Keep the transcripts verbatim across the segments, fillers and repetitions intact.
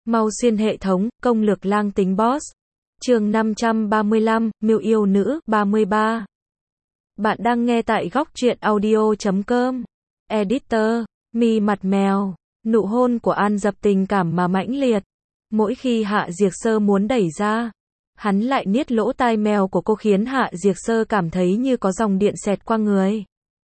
Mau xuyên hệ thống, công lược lang tính boss. Chương năm trăm ba mươi lăm, Mưu yêu nữ, ba mươi ba. Bạn đang nghe tại góc truyện audio chấm com. Editor, mi mặt mèo. Nụ hôn của An Dập tình cảm mà mãnh liệt. Mỗi khi Hạ Diệc Sơ muốn đẩy ra, hắn lại niết lỗ tai mèo của cô khiến Hạ Diệc Sơ cảm thấy như có dòng điện xẹt qua người.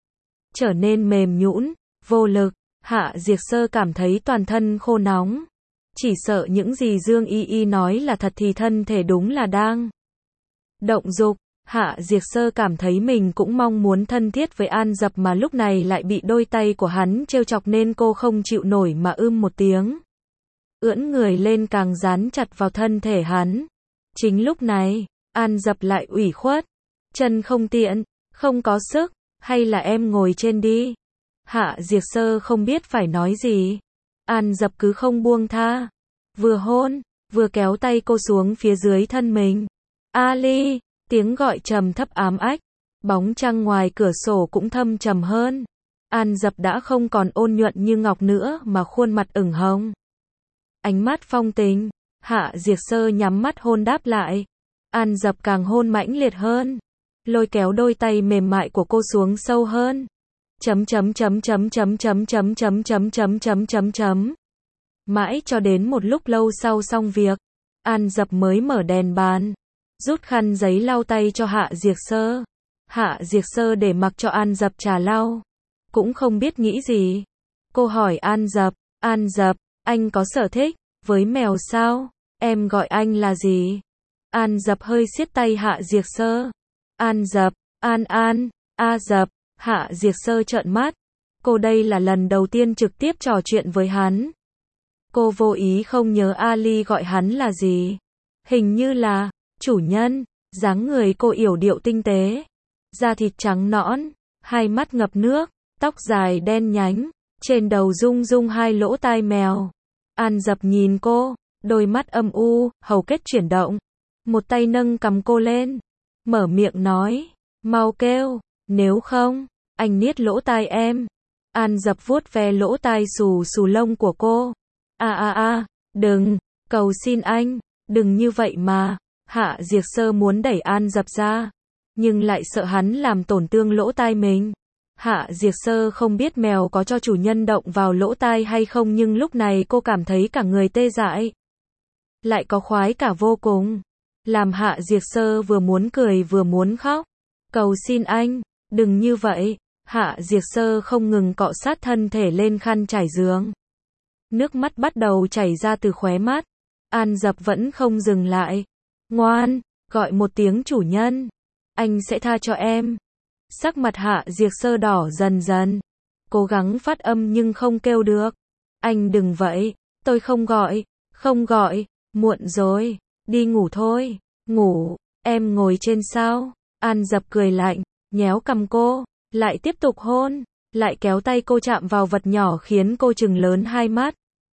Trở nên mềm nhũn, vô lực, Hạ Diệc Sơ cảm thấy toàn thân khô nóng. Chỉ sợ những gì Dương Y Y nói là thật thì thân thể đúng là đang động dục. Hạ Diệc Sơ cảm thấy mình cũng mong muốn thân thiết với An Dập mà lúc này lại bị đôi tay của hắn trêu chọc nên cô không chịu nổi mà ưm một tiếng. Ưỡn người lên càng dán chặt vào thân thể hắn. Chính lúc này, An Dập lại ủy khuất. Chân không tiện, không có sức, hay là em ngồi trên đi. Hạ Diệc Sơ không biết phải nói gì. An Dập cứ không buông tha. Vừa hôn, vừa kéo tay cô xuống phía dưới thân mình. Ali, tiếng gọi trầm thấp ám ách. Bóng trăng ngoài cửa sổ cũng thâm trầm hơn. An Dập đã không còn ôn nhuận như ngọc nữa mà khuôn mặt ửng hồng. Ánh mắt phong tình. Hạ Diệc Sơ nhắm mắt hôn đáp lại. An Dập càng hôn mãnh liệt hơn. Lôi kéo đôi tay mềm mại của cô xuống sâu hơn. Chấm chấm chấm chấm chấm chấm chấm chấm chấm chấm chấm chấm chấm. Mãi cho đến một lúc lâu sau xong việc, An Dập mới mở đèn bàn, rút khăn giấy lau tay cho Hạ Diệc Sơ. Hạ Diệc Sơ để mặc cho An Dập trà lau, cũng không biết nghĩ gì. Cô hỏi An Dập, An Dập, anh có sở thích với mèo sao? Em gọi anh là gì? An Dập hơi siết tay Hạ Diệc Sơ. An Dập, An An, A Dập. Hạ Diệc Sơ trợn mắt. Cô đây là lần đầu tiên trực tiếp trò chuyện với hắn. Cô vô ý không nhớ Ali gọi hắn là gì. Hình như là chủ nhân. Dáng người cô yểu điệu tinh tế, da thịt trắng nõn, hai mắt ngập nước, tóc dài đen nhánh, trên đầu rung rung hai lỗ tai mèo. An Dập nhìn cô, đôi mắt âm u, hầu kết chuyển động. Một tay nâng cầm cô lên, mở miệng nói, mau kêu, nếu không, anh niết lỗ tai em. An Dập vuốt ve lỗ tai xù xù lông của cô. A a a, đừng, cầu xin anh, đừng như vậy mà. Hạ Diệc Sơ muốn đẩy An Dập ra, nhưng lại sợ hắn làm tổn thương lỗ tai mình. Hạ Diệc Sơ không biết mèo có cho chủ nhân động vào lỗ tai hay không nhưng lúc này cô cảm thấy cả người tê dại. Lại có khoái cả vô cùng. Làm Hạ Diệc Sơ vừa muốn cười vừa muốn khóc. Cầu xin anh, đừng như vậy. Hạ Diệc Sơ không ngừng cọ sát thân thể lên khăn trải giường. Nước mắt bắt đầu chảy ra từ khóe mắt. An Dập vẫn không dừng lại. Ngoan, gọi một tiếng chủ nhân. Anh sẽ tha cho em. Sắc mặt Hạ Diệc Sơ đỏ dần dần. Cố gắng phát âm nhưng không kêu được. Anh đừng vậy, tôi không gọi, không gọi, muộn rồi, đi ngủ thôi. Ngủ, em ngồi trên sao? An Dập cười lạnh, nhéo cằm cô, lại tiếp tục hôn, lại kéo tay cô chạm vào vật nhỏ khiến cô trừng lớn hai mắt.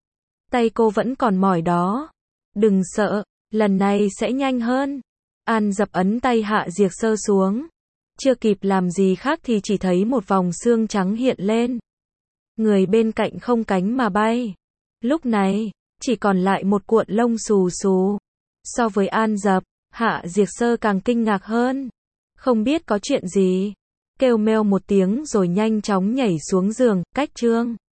Tay cô vẫn còn mỏi đó. Đừng sợ, lần này sẽ nhanh hơn. An Dập ấn tay Hạ Diệc Sơ xuống. Chưa kịp làm gì khác thì chỉ thấy một vòng xương trắng hiện lên. Người bên cạnh không cánh mà bay. Lúc này, chỉ còn lại một cuộn lông xù xù. So với An Dập, Hạ Diệc Sơ càng kinh ngạc hơn. Không biết có chuyện gì. Kêu meo một tiếng rồi nhanh chóng nhảy xuống giường, cách trương.